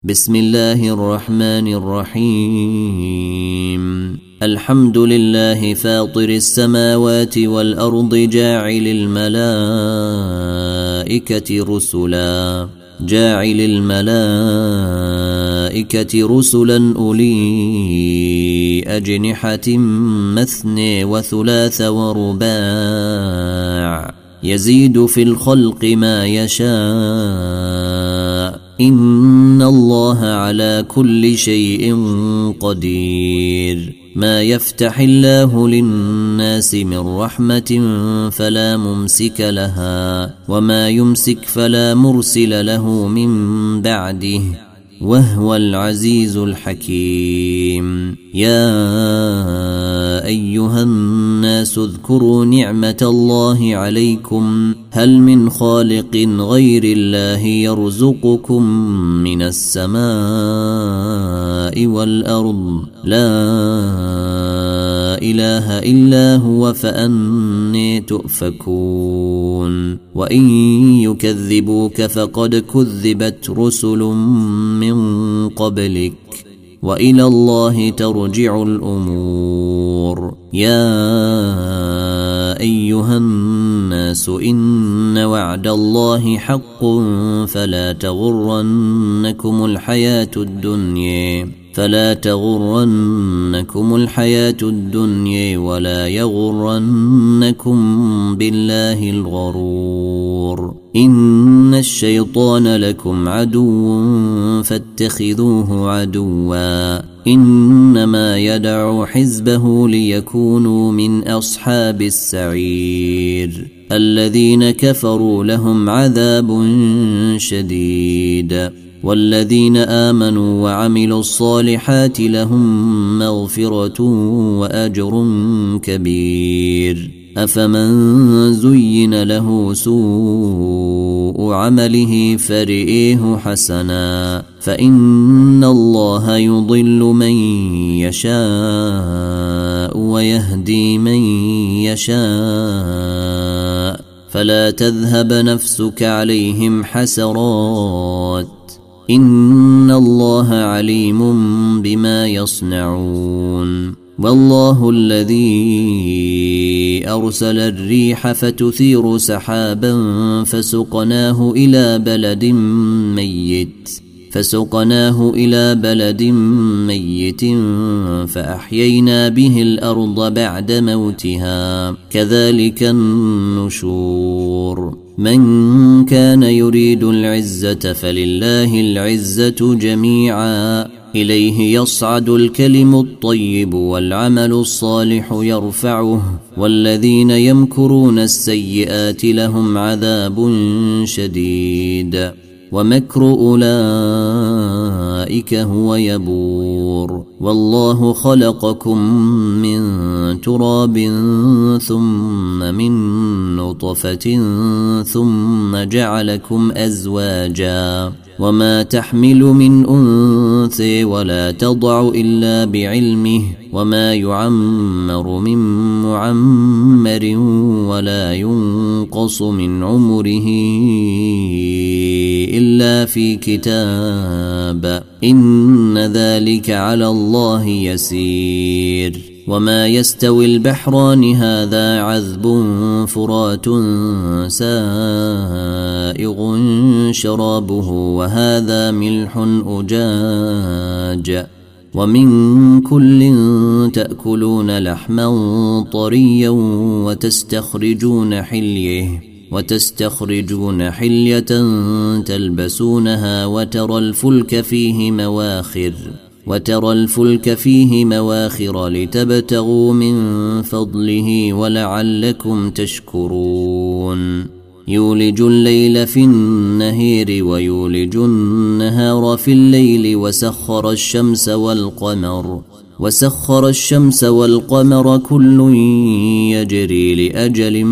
بسم الله الرحمن الرحيم. الحمد لله فاطر السماوات والأرض جاعل الملائكة رسلا أولي أجنحة مثني وثلاث ورباع يزيد في الخلق ما يشاء إن الله على كل شيء قدير. ما يفتح الله للناس من رحمة فلا ممسك لها وما يمسك فلا مرسل له من بعده وهو العزيز الحكيم. يا أيها الناس اذكروا نعمة الله عليكم هل من خالق غير الله يرزقكم من السماء والأرض لا إله إلا هو فأني تؤفكون. وإن يكذبوك فقد كذبت رسل من قبلك وإلى الله ترجع الأمور. يا أيها الناس إن وعد الله حق فلا تغرنكم الحياة الدنيا ولا يغرنكم بالله الغرور. إن الشيطان لكم عدو فاتخذوه عدوا إنما يدعو حزبه ليكونوا من أصحاب السعير. الذين كفروا لهم عذاب شديد والذين آمنوا وعملوا الصالحات لهم مغفرة وأجر كبير. أفمن زين له سوء عمله فرئيه حسنا فإن الله يضل من يشاء ويهدي من يشاء فلا تذهب نفسك عليهم حسرات إن الله عليم بما يصنعون. والله الذي أرسل الريح فتثير سحابا فسقناه إلى بلد ميت فأحيينا به الأرض بعد موتها كذلك النشور. من كان يريد العزة فلله العزة جميعا إليه يصعد الكلم الطيب والعمل الصالح يرفعه والذين يمكرون السيئات لهم عذاب شديد ومكر أولئك هو يبور. والله خلقكم من تراب ثم من نطفة ثم جعلكم أزواجا وما تحمل من أنثى ولا تضع إلا بعلمه وما يعمر من معمر ولا ينقص من عمره إلا في كتاب إن ذلك على الله يسير. وما يستوي البحران هذا عذب فرات سائغ شرابه وهذا ملح أجاج ومن كل تأكلون لحما طريا وتستخرجون حلية تلبسونها وترى الفلك فيه مواخر لتبتغوا من فضله ولعلكم تشكرون. يولج الليل في النهار ويولج النهار في الليل وسخر الشمس والقمر كل يجري لأجل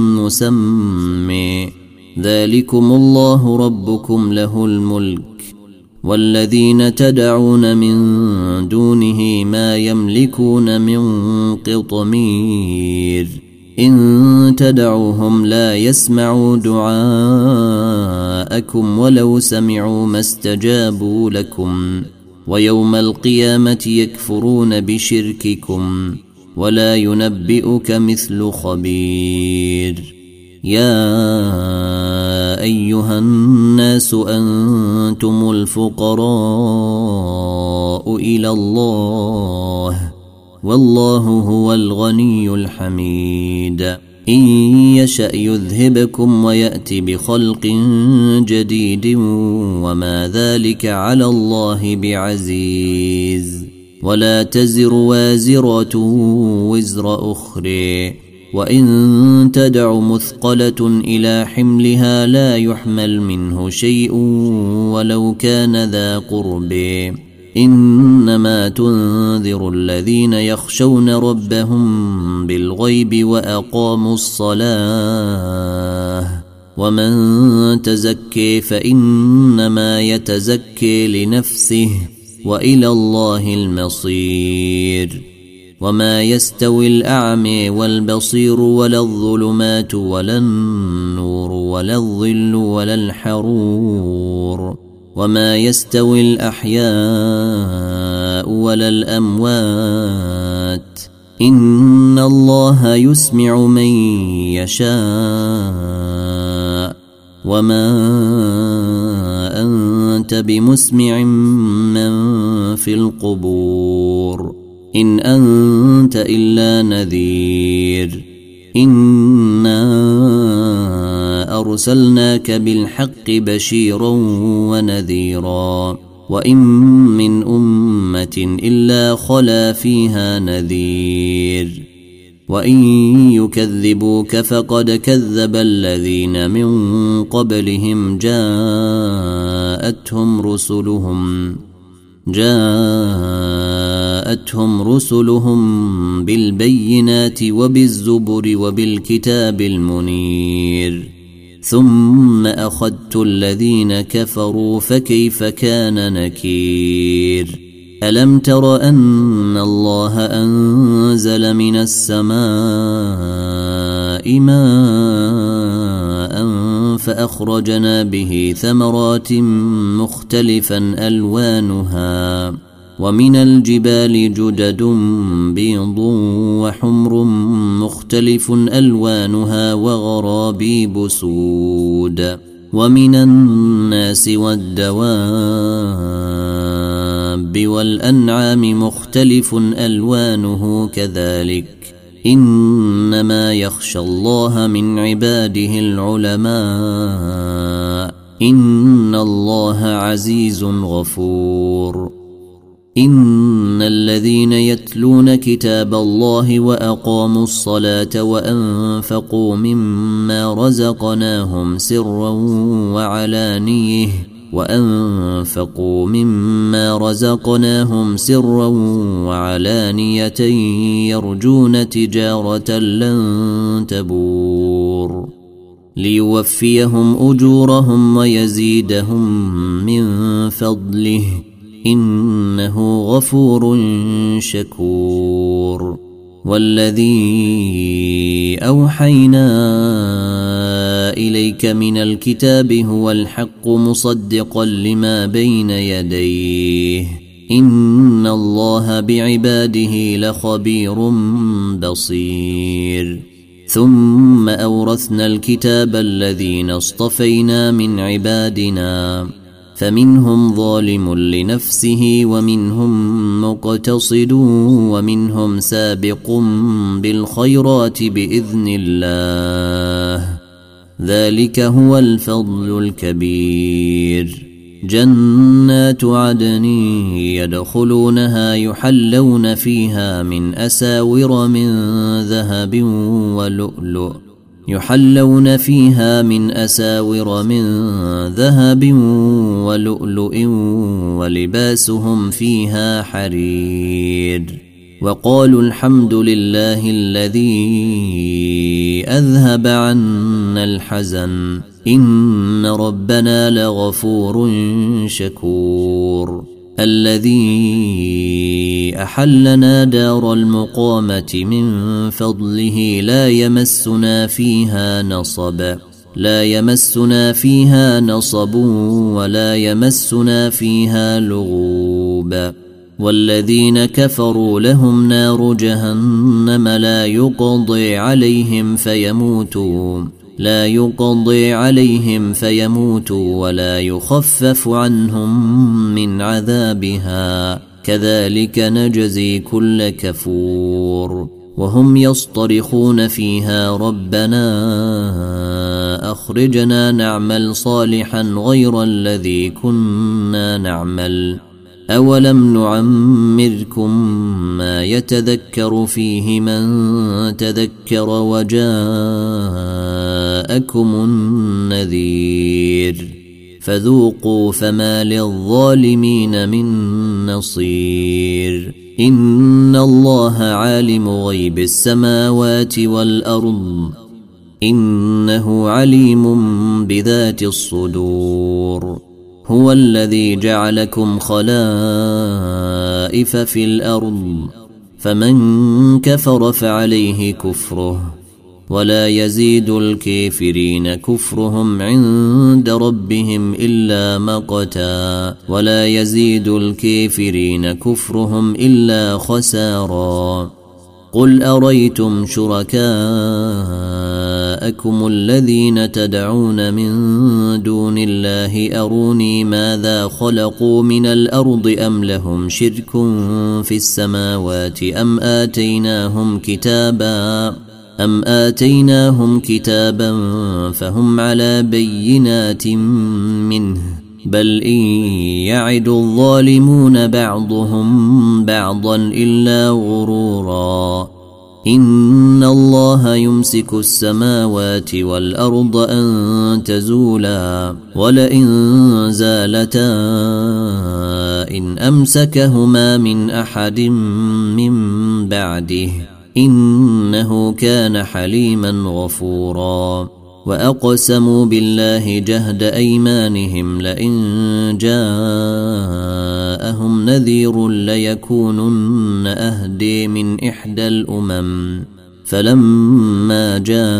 مسمى ذلكم الله ربكم له الملك والذين تدعون من دونه ما يملكون من قطمير. إن تدعوهم لا يسمعوا دعاءكم ولو سمعوا ما استجابوا لكم ويوم القيامة يكفرون بشرككم ولا ينبئك مثل خبير. يا أيها الناس أنتم الفقراء إلى الله والله هو الغني الحميد. إن يشأ يذهبكم ويأتي بخلق جديد وما ذلك على الله بعزيز. ولا تزر وازرة وزر أخرى وإن تدع مثقلة إلى حملها لا يحمل منه شيء ولو كان ذا قرب. إنما تنذر الذين يخشون ربهم بالغيب وأقاموا الصلاة ومن تزكي فإنما يتزكي لنفسه وإلى الله المصير. وما يستوي الأعمى والبصير ولا الظلمات ولا النور ولا الظل ولا الحرور وما يستوي الأحياء ولا الأموات إن الله يسمع من يشاء وما أنت بمسمع من في القبور إن أنت إلا نذير. إنا أرسلناك بالحق بشيرا ونذيرا وإن من أمة إلا خلا فيها نذير وإن يكذبوك فقد كذب الذين من قبلهم جاءتهم رسلهم بالبينات وبالزبر وبالكتاب المنير ثم أخذت الذين كفروا فكيف كان نكير. ألم تر أن الله أنزل من السماء ماء فأخرجنا به ثمرات مختلفا ألوانها ومن الجبال جدد بيض وحمر مختلف ألوانها وغرابيب سود ومن الناس والدواب والأنعام مختلف ألوانه كذلك إنما يخشى الله من عباده العلماء إن الله عزيز غفور. إن الذين يتلون كتاب الله وأقاموا الصلاة وأنفقوا مما رزقناهم سرا وعلانية يرجون تجارة لن تبور ليوفيهم أجورهم ويزيدهم من فضله إنه غفور شكور. والذي أوحينا إليك من الكتاب هو الحق مصدقا لما بين يديه إن الله بعباده لخبير بصير. ثم أورثنا الكتاب الذين اصطفينا من عبادنا فمنهم ظالم لنفسه ومنهم مقتصد ومنهم سابق بالخيرات بإذن الله ذلك هو الفضل الكبير. جنات عدن يدخلونها يحلون فيها من أساور من ذهب ولؤلؤ ولباسهم فيها حرير. وقالوا الحمد لله الذي أذهب عنا الحزن إن ربنا لغفور شكور. الذي أحلنا دار المقامة من فضله لا يمسنا فيها نصب ولا يمسنا فيها لغوب والذين كفروا لهم نار جهنم لا يقضي عليهم فيموتوا ولا يخفف عنهم من عذابها كذلك نجزي كل كفور وهم يصطرخون فيها ربنا أخرجنا نعمل صالحا غير الذي كنا نعمل أولم نعمركم ما يتذكر فيه من تذكر وجاءكم النذير فذوقوا فما للظالمين من نصير إن الله عالم غيب السماوات والأرض إنه عليم بذات الصدور هو الذي جعلكم خلائف في الأرض فمن كفر فعليه كفره ولا يزيد الكافرين كفرهم عند ربهم إلا مقتا ولا يزيد الكافرين كفرهم إلا خسارا قل أريتم شركاءكم الذين تدعون من دون الله أروني ماذا خلقوا من الأرض أم لهم شرك في السماوات أم آتيناهم كتابا فهم على بينات منه بل إن يعد الظالمون بعضهم بعضا إلا غرورا إن الله يمسك السماوات والأرض أن تزولا ولئن زالتا إن أمسكهما من أحد من بعده إنه كان حليما غفورا وأقسموا بالله جهد أيمانهم لئن جاءهم نذير ليكونن أهدي من إحدى الأمم فلما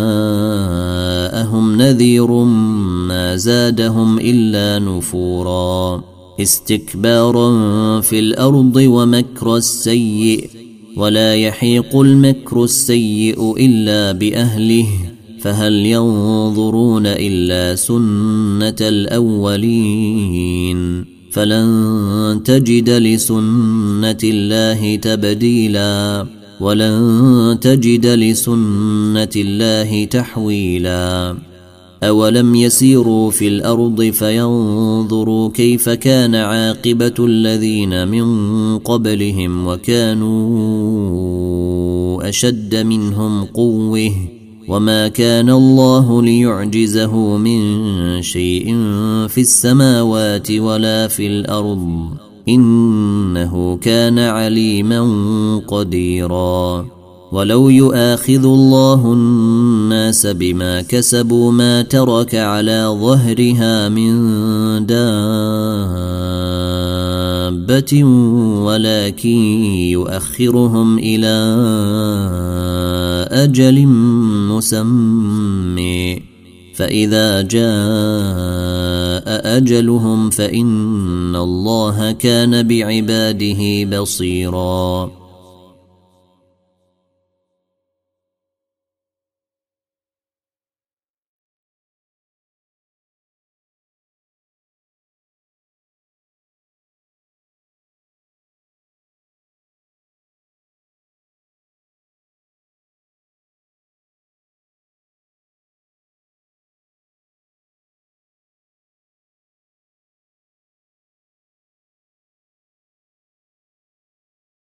جاءهم نذير ما زادهم إلا نفورا استكبارا في الأرض ومكر السيء ولا يحيق المكر السيء إلا بأهله فهل ينظرون إلا سنة الأولين فلن تجد لسنة الله تبديلا ولن تجد لسنة الله تحويلا أولم يسيروا في الأرض فينظروا كيف كان عاقبة الذين من قبلهم وكانوا أشد منهم قوة وما كان الله ليعجزه من شيء في السماوات ولا في الأرض إنه كان عليما قديرا ولو يؤاخذ الله الناس بما كسبوا ما ترك على ظهرها من دابة ولكن يؤخرهم إلى أجل مسمى فإذا جاء أجلهم فإن الله كان بعباده بصيرا